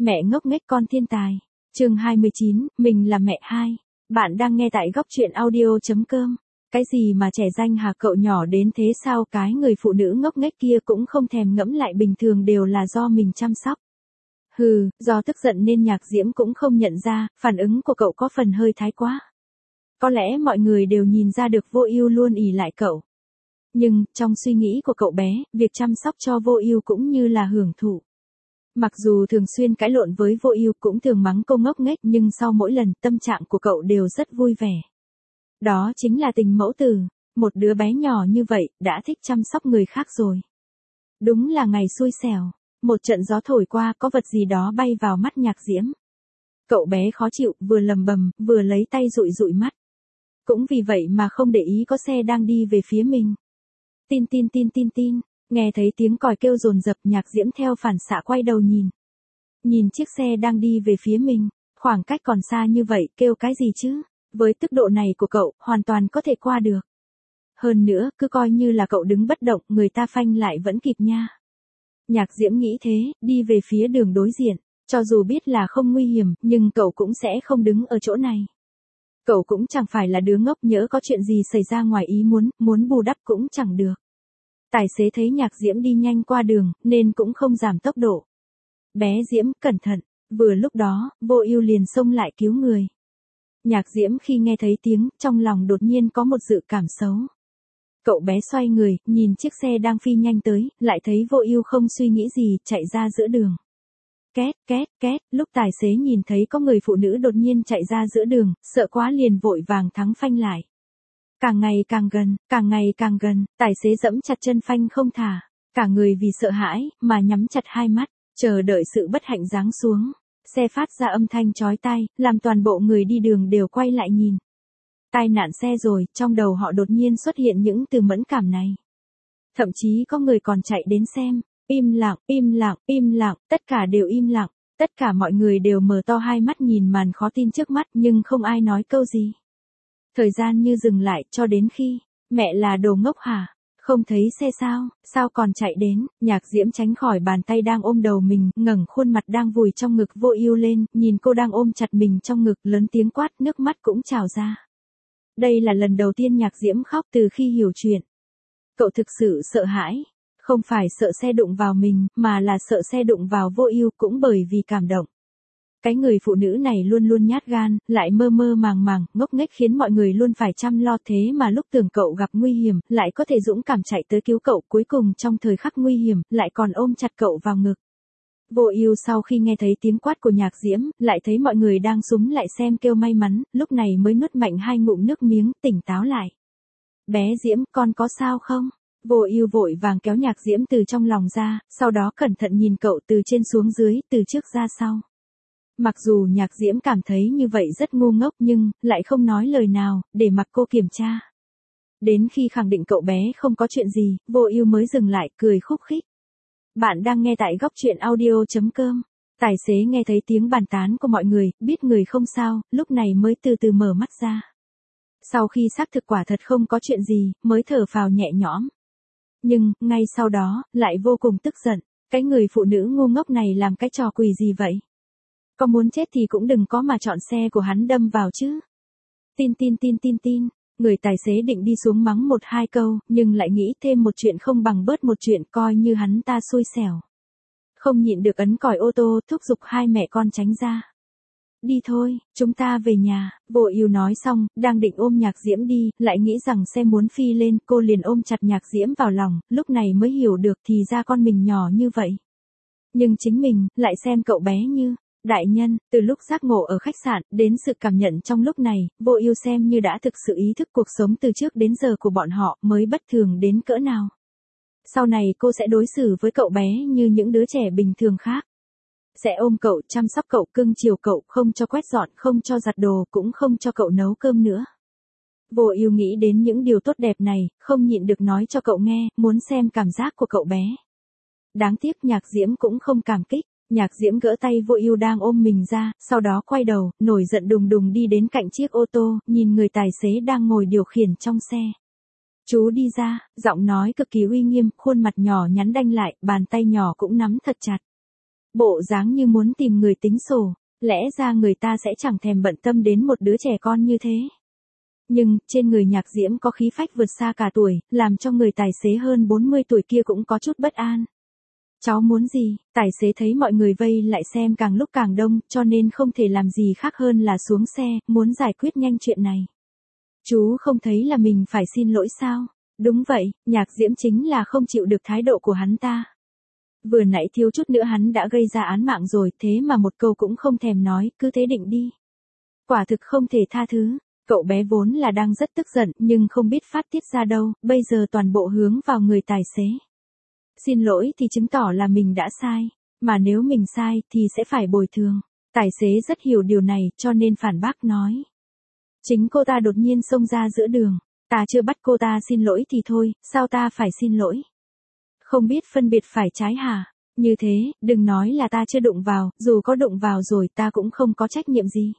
Mẹ ngốc nghếch con thiên tài. Chương 29, mình là mẹ hai. Bạn đang nghe tại góc truyện audio.com. Cái gì mà trẻ danh hả cậu nhỏ đến thế sao, cái người phụ nữ ngốc nghếch kia cũng không thèm ngẫm lại bình thường đều là do mình chăm sóc. Hừ, do tức giận nên Nhạc Diễm cũng không nhận ra, phản ứng của cậu có phần hơi thái quá. Có lẽ mọi người đều nhìn ra được Vô Ưu luôn ỷ lại cậu. Nhưng, trong suy nghĩ của cậu bé, việc chăm sóc cho Vô Ưu cũng như là hưởng thụ. Mặc dù thường xuyên cãi lộn với Vô Ưu cũng thường mắng cô ngốc nghếch nhưng sau mỗi lần tâm trạng của cậu đều rất vui vẻ. Đó chính là tình mẫu tử, một đứa bé nhỏ như vậy đã thích chăm sóc người khác rồi. Đúng là ngày xui xẻo, một trận gió thổi qua có vật gì đó bay vào mắt Nhạc Diễm. Cậu bé khó chịu, vừa lầm bầm, vừa lấy tay dụi dụi mắt. Cũng vì vậy mà không để ý có xe đang đi về phía mình. Tin tin tin tin tin. Nghe thấy tiếng còi kêu dồn dập, Nhạc Diễm theo phản xạ quay đầu nhìn. Nhìn chiếc xe đang đi về phía mình, khoảng cách còn xa như vậy, kêu cái gì chứ? Với tốc độ này của cậu, hoàn toàn có thể qua được. Hơn nữa, cứ coi như là cậu đứng bất động, người ta phanh lại vẫn kịp nha. Nhạc Diễm nghĩ thế, đi về phía đường đối diện. Cho dù biết là không nguy hiểm, nhưng cậu cũng sẽ không đứng ở chỗ này. Cậu cũng chẳng phải là đứa ngốc, nhỡ có chuyện gì xảy ra ngoài ý muốn bù đắp cũng chẳng được. Tài xế thấy Nhạc Diễm đi nhanh qua đường, nên cũng không giảm tốc độ. Bé Diễm, cẩn thận. Vừa lúc đó, Vô Ưu liền xông lại cứu người. Nhạc Diễm khi nghe thấy tiếng, trong lòng đột nhiên có một dự cảm xấu. Cậu bé xoay người, nhìn chiếc xe đang phi nhanh tới, lại thấy Vô Ưu không suy nghĩ gì, chạy ra giữa đường. Két, két, két, lúc tài xế nhìn thấy có người phụ nữ đột nhiên chạy ra giữa đường, sợ quá liền vội vàng thắng phanh lại. Càng ngày càng gần, tài xế giẫm chặt chân phanh không thả. Cả người vì sợ hãi, mà nhắm chặt hai mắt, chờ đợi sự bất hạnh giáng xuống. Xe phát ra âm thanh chói tai, làm toàn bộ người đi đường đều quay lại nhìn. Tai nạn xe rồi, trong đầu họ đột nhiên xuất hiện những từ mẫn cảm này. Thậm chí có người còn chạy đến xem. Im lặng, im lặng, im lặng, tất cả đều im lặng. Tất cả mọi người đều mở to hai mắt nhìn màn khó tin trước mắt nhưng không ai nói câu gì. Thời gian như dừng lại cho đến khi, mẹ là đồ ngốc hả? Không thấy xe sao còn chạy đến? Nhạc Diễm tránh khỏi bàn tay đang ôm đầu mình, ngẩng khuôn mặt đang vùi trong ngực Vô Ưu lên, nhìn cô đang ôm chặt mình trong ngực, lớn tiếng quát, nước mắt cũng trào ra. Đây là lần đầu tiên Nhạc Diễm khóc từ khi hiểu chuyện. Cậu thực sự sợ hãi, không phải sợ xe đụng vào mình, mà là sợ xe đụng vào Vô Ưu, cũng bởi vì cảm động. Cái người phụ nữ này luôn luôn nhát gan, lại mơ mơ màng màng, ngốc nghếch khiến mọi người luôn phải chăm lo, thế mà lúc tưởng cậu gặp nguy hiểm, lại có thể dũng cảm chạy tới cứu cậu, cuối cùng trong thời khắc nguy hiểm, lại còn ôm chặt cậu vào ngực. Vô Ưu sau khi nghe thấy tiếng quát của Nhạc Diễm, lại thấy mọi người đang xúm lại xem kêu may mắn, lúc này mới nuốt mạnh hai ngụm nước miếng, tỉnh táo lại. Bé Diễm, con có sao không? Vô Ưu vội vàng kéo Nhạc Diễm từ trong lòng ra, sau đó cẩn thận nhìn cậu từ trên xuống dưới, từ trước ra sau. Mặc dù Nhạc Diễm cảm thấy như vậy rất ngu ngốc nhưng, lại không nói lời nào, để mặc cô kiểm tra. Đến khi khẳng định cậu bé không có chuyện gì, Vô Ưu mới dừng lại, cười khúc khích. Bạn đang nghe tại góc truyện audio.com. Tài xế nghe thấy tiếng bàn tán của mọi người, biết người không sao, lúc này mới từ từ mở mắt ra. Sau khi xác thực quả thật không có chuyện gì, mới thở phào nhẹ nhõm. Nhưng, ngay sau đó, lại vô cùng tức giận. Cái người phụ nữ ngu ngốc này làm cái trò quỷ gì vậy? Có muốn chết thì cũng đừng có mà chọn xe của hắn đâm vào chứ. Tin tin tin tin tin. Người tài xế định đi xuống mắng một hai câu, nhưng lại nghĩ thêm một chuyện không bằng bớt một chuyện, coi như hắn ta xui xẻo. Không nhịn được ấn còi ô tô, thúc giục hai mẹ con tránh ra. Đi thôi, chúng ta về nhà. Vô Ưu nói xong, đang định ôm Nhạc Diễm đi, lại nghĩ rằng xe muốn phi lên, cô liền ôm chặt Nhạc Diễm vào lòng, lúc này mới hiểu được thì ra con mình nhỏ như vậy. Nhưng chính mình, lại xem cậu bé như đại nhân. Từ lúc giác ngộ ở khách sạn, đến sự cảm nhận trong lúc này, Vô Ưu xem như đã thực sự ý thức cuộc sống từ trước đến giờ của bọn họ, mới bất thường đến cỡ nào. Sau này cô sẽ đối xử với cậu bé như những đứa trẻ bình thường khác. Sẽ ôm cậu, chăm sóc cậu, cưng chiều cậu, không cho quét dọn, không cho giặt đồ, cũng không cho cậu nấu cơm nữa. Vô Ưu nghĩ đến những điều tốt đẹp này, không nhịn được nói cho cậu nghe, muốn xem cảm giác của cậu bé. Đáng tiếc Nhạc Diễm cũng không cảm kích. Nhạc Diễm gỡ tay Vô Ưu đang ôm mình ra, sau đó quay đầu, nổi giận đùng đùng đi đến cạnh chiếc ô tô, nhìn người tài xế đang ngồi điều khiển trong xe. Chú đi ra, giọng nói cực kỳ uy nghiêm, khuôn mặt nhỏ nhắn đanh lại, bàn tay nhỏ cũng nắm thật chặt. Bộ dáng như muốn tìm người tính sổ, lẽ ra người ta sẽ chẳng thèm bận tâm đến một đứa trẻ con như thế. Nhưng, trên người Nhạc Diễm có khí phách vượt xa cả tuổi, làm cho người tài xế hơn 40 tuổi kia cũng có chút bất an. Cháu muốn gì? Tài xế thấy mọi người vây lại xem càng lúc càng đông, cho nên không thể làm gì khác hơn là xuống xe, muốn giải quyết nhanh chuyện này. Chú không thấy là mình phải xin lỗi sao? Đúng vậy, Nhạc Diễm chính là không chịu được thái độ của hắn ta. Vừa nãy thiếu chút nữa hắn đã gây ra án mạng rồi, thế mà một câu cũng không thèm nói, cứ thế định đi. Quả thực không thể tha thứ. Cậu bé vốn là đang rất tức giận nhưng không biết phát tiết ra đâu, bây giờ toàn bộ hướng vào người tài xế. Xin lỗi thì chứng tỏ là mình đã sai, mà nếu mình sai thì sẽ phải bồi thường. Tài xế rất hiểu điều này cho nên phản bác nói. Chính cô ta đột nhiên xông ra giữa đường, ta chưa bắt cô ta xin lỗi thì thôi, sao ta phải xin lỗi? Không biết phân biệt phải trái hả? Như thế, đừng nói là ta chưa đụng vào, dù có đụng vào rồi ta cũng không có trách nhiệm gì.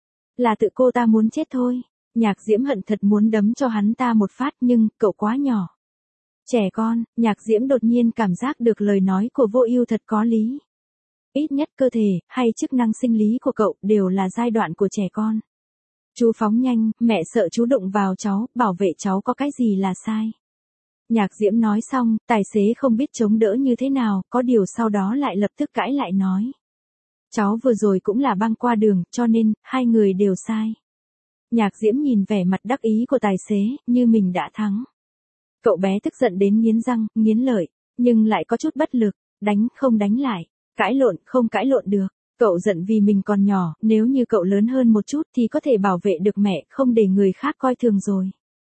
Là tự cô ta muốn chết thôi. Nhạc Diễm hận thật muốn đấm cho hắn ta một phát nhưng, cậu quá nhỏ. Trẻ con, Nhạc Diễm đột nhiên cảm giác được lời nói của Vô Ưu thật có lý. Ít nhất cơ thể, hay chức năng sinh lý của cậu đều là giai đoạn của trẻ con. Chú phóng nhanh, mẹ sợ chú đụng vào cháu, bảo vệ cháu có cái gì là sai. Nhạc Diễm nói xong, tài xế không biết chống đỡ như thế nào, có điều sau đó lại lập tức cãi lại nói. Cháu vừa rồi cũng là băng qua đường, cho nên, hai người đều sai. Nhạc Diễm nhìn vẻ mặt đắc ý của tài xế, như mình đã thắng. Cậu bé tức giận đến nghiến răng, nghiến lợi, nhưng lại có chút bất lực, đánh không đánh lại, cãi lộn không cãi lộn được. Cậu giận vì mình còn nhỏ, nếu như cậu lớn hơn một chút thì có thể bảo vệ được mẹ, không để người khác coi thường rồi.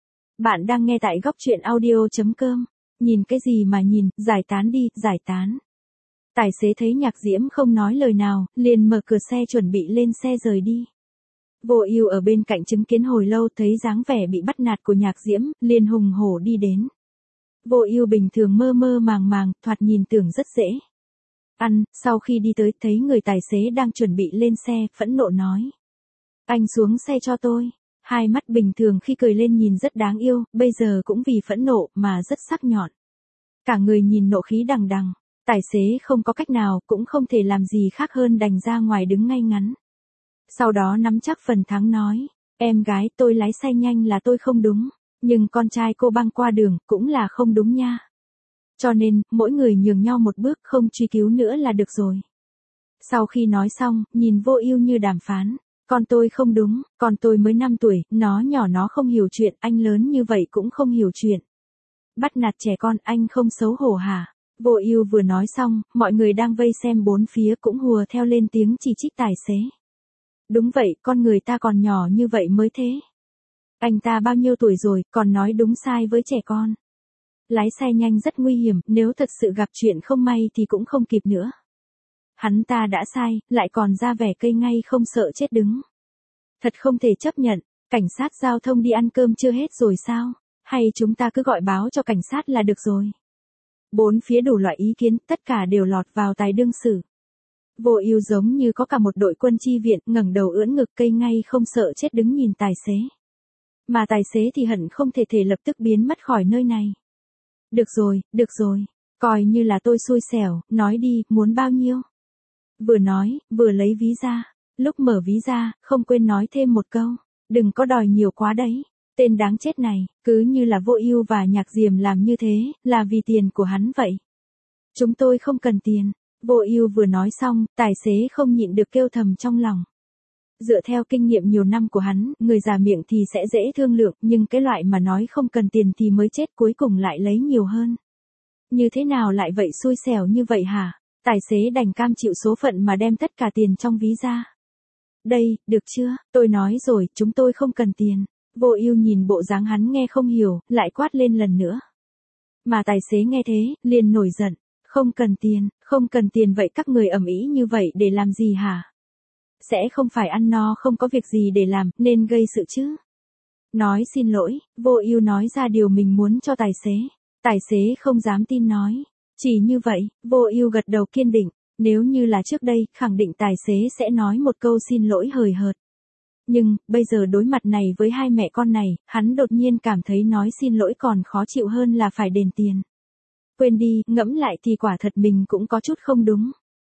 Bạn đang nghe tại góc truyện audio.com. Nhìn cái gì mà nhìn, giải tán đi, giải tán. Tài xế thấy Nhạc Diễm không nói lời nào, liền mở cửa xe chuẩn bị lên xe rời đi. Vô Ưu ở bên cạnh chứng kiến hồi lâu thấy dáng vẻ bị bắt nạt của Nhạc Diễm, liền hùng hổ đi đến. Vô Ưu bình thường mơ mơ màng màng, thoạt nhìn tưởng rất dễ. Sau khi đi tới thấy người tài xế đang chuẩn bị lên xe, phẫn nộ nói. Anh xuống xe cho tôi. Hai mắt bình thường khi cười lên nhìn rất đáng yêu, bây giờ cũng vì phẫn nộ mà rất sắc nhọn. Cả người nhìn nộ khí đằng đằng. Tài xế không có cách nào, cũng không thể làm gì khác hơn đành ra ngoài đứng ngay ngắn. Sau đó nắm chắc phần thắng nói, em gái tôi lái xe nhanh là tôi không đúng, nhưng con trai cô băng qua đường cũng là không đúng nha. Cho nên, mỗi người nhường nhau một bước không truy cứu nữa là được rồi. Sau khi nói xong, nhìn Vô Ưu như đàm phán, con tôi không đúng, con tôi mới 5 tuổi, nó nhỏ nó không hiểu chuyện, anh lớn như vậy cũng không hiểu chuyện. Bắt nạt trẻ con anh không xấu hổ hả? Vô Ưu vừa nói xong, mọi người đang vây xem bốn phía cũng hùa theo lên tiếng chỉ trích tài xế. Đúng vậy, con người ta còn nhỏ như vậy mới thế. Anh ta bao nhiêu tuổi rồi, còn nói đúng sai với trẻ con. Lái xe nhanh rất nguy hiểm, nếu thật sự gặp chuyện không may thì cũng không kịp nữa. Hắn ta đã sai, lại còn ra vẻ cây ngay không sợ chết đứng. Thật không thể chấp nhận, cảnh sát giao thông đi ăn cơm chưa hết rồi sao? Hay chúng ta cứ gọi báo cho cảnh sát là được rồi. Bốn phía đủ loại ý kiến, tất cả đều lọt vào tai đương sử. Vô Ưu giống như có cả một đội quân chi viện, ngẩng đầu ưỡn ngực cây ngay không sợ chết đứng nhìn tài xế. Mà tài xế thì hận không thể lập tức biến mất khỏi nơi này. Được rồi, coi như là tôi xui xẻo, nói đi, muốn bao nhiêu? Vừa nói, vừa lấy ví ra. Lúc mở ví ra, không quên nói thêm một câu, đừng có đòi nhiều quá đấy. Tên đáng chết này, cứ như là Vô Ưu và Nhạc Diệm làm như thế, là vì tiền của hắn vậy. Chúng tôi không cần tiền. Vô Ưu vừa nói xong, tài xế không nhịn được kêu thầm trong lòng. Dựa theo kinh nghiệm nhiều năm của hắn, người già miệng thì sẽ dễ thương lượng, nhưng cái loại mà nói không cần tiền thì mới chết cuối cùng lại lấy nhiều hơn. Như thế nào lại vậy, xui xẻo như vậy hả? Tài xế đành cam chịu số phận mà đem tất cả tiền trong ví ra. Đây, được chưa, tôi nói rồi, chúng tôi không cần tiền. Vô Ưu nhìn bộ dáng hắn nghe không hiểu, lại quát lên lần nữa. Mà tài xế nghe thế, liền nổi giận. Không cần tiền vậy các người ầm ĩ như vậy để làm gì hả? Sẽ không phải ăn no không có việc gì để làm, nên gây sự chứ? Nói xin lỗi, Vô Ưu nói ra điều mình muốn cho tài xế. Tài xế không dám tin nói. Chỉ như vậy, Vô Ưu gật đầu kiên định, nếu như là trước đây, khẳng định tài xế sẽ nói một câu xin lỗi hời hợt. Nhưng, bây giờ đối mặt này với hai mẹ con này, hắn đột nhiên cảm thấy nói xin lỗi còn khó chịu hơn là phải đền tiền. Quên đi, ngẫm lại thì quả thật mình cũng có chút không đúng.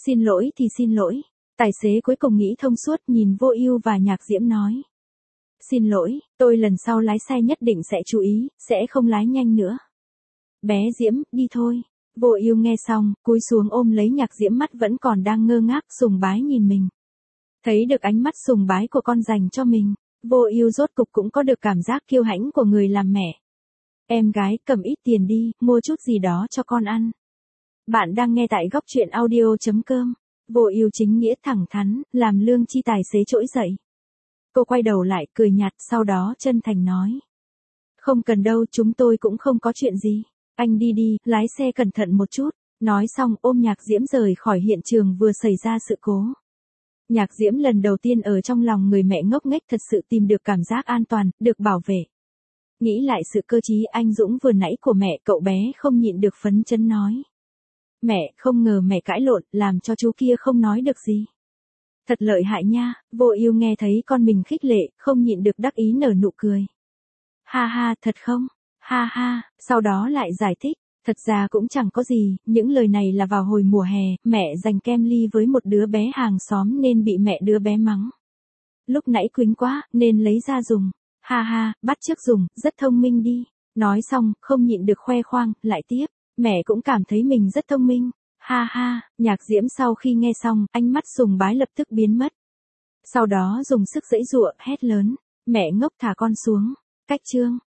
Xin lỗi thì xin lỗi. Tài xế cuối cùng nghĩ thông suốt nhìn Vô Ưu và Nhạc Diễm nói. Xin lỗi, tôi lần sau lái xe nhất định sẽ chú ý, sẽ không lái nhanh nữa. Bé Diễm, đi thôi. Vô Ưu nghe xong, cúi xuống ôm lấy Nhạc Diễm, mắt vẫn còn đang ngơ ngác sùng bái nhìn mình. Thấy được ánh mắt sùng bái của con dành cho mình, Vô Ưu rốt cục cũng có được cảm giác kiêu hãnh của người làm mẹ. Em gái, cầm ít tiền đi, mua chút gì đó cho con ăn. Bạn đang nghe tại góc truyện audio.com. Vô Ưu chính nghĩa thẳng thắn, làm Lương Chi tài xế trỗi dậy. Cô quay đầu lại cười nhạt, sau đó chân thành nói. Không cần đâu, chúng tôi cũng không có chuyện gì. Anh đi đi, lái xe cẩn thận một chút. Nói xong ôm Nhạc Diễm rời khỏi hiện trường vừa xảy ra sự cố. Nhạc Diễm lần đầu tiên ở trong lòng người mẹ ngốc nghếch thật sự tìm được cảm giác an toàn, được bảo vệ. Nghĩ lại sự cơ trí anh dũng vừa nãy của mẹ, cậu bé không nhịn được phấn chấn nói. Mẹ, không ngờ mẹ cãi lộn, làm cho chú kia không nói được gì. Thật lợi hại nha. Vô Ưu nghe thấy con mình khích lệ, không nhịn được đắc ý nở nụ cười. Ha ha, thật không? Ha ha, sau đó lại giải thích. Thật ra cũng chẳng có gì, những lời này là vào hồi mùa hè, mẹ giành kem ly với một đứa bé hàng xóm nên bị mẹ đứa bé mắng. Lúc nãy quýnh quá, nên lấy ra dùng. Ha ha, bắt chước dùng, rất thông minh đi. Nói xong, không nhịn được khoe khoang, lại tiếp. Mẹ cũng cảm thấy mình rất thông minh. Ha ha, Nhạc Diễm sau khi nghe xong, ánh mắt sùng bái lập tức biến mất. Sau đó dùng sức giãy giụa, hét lớn. Mẹ ngốc, thả con xuống. Cách chương.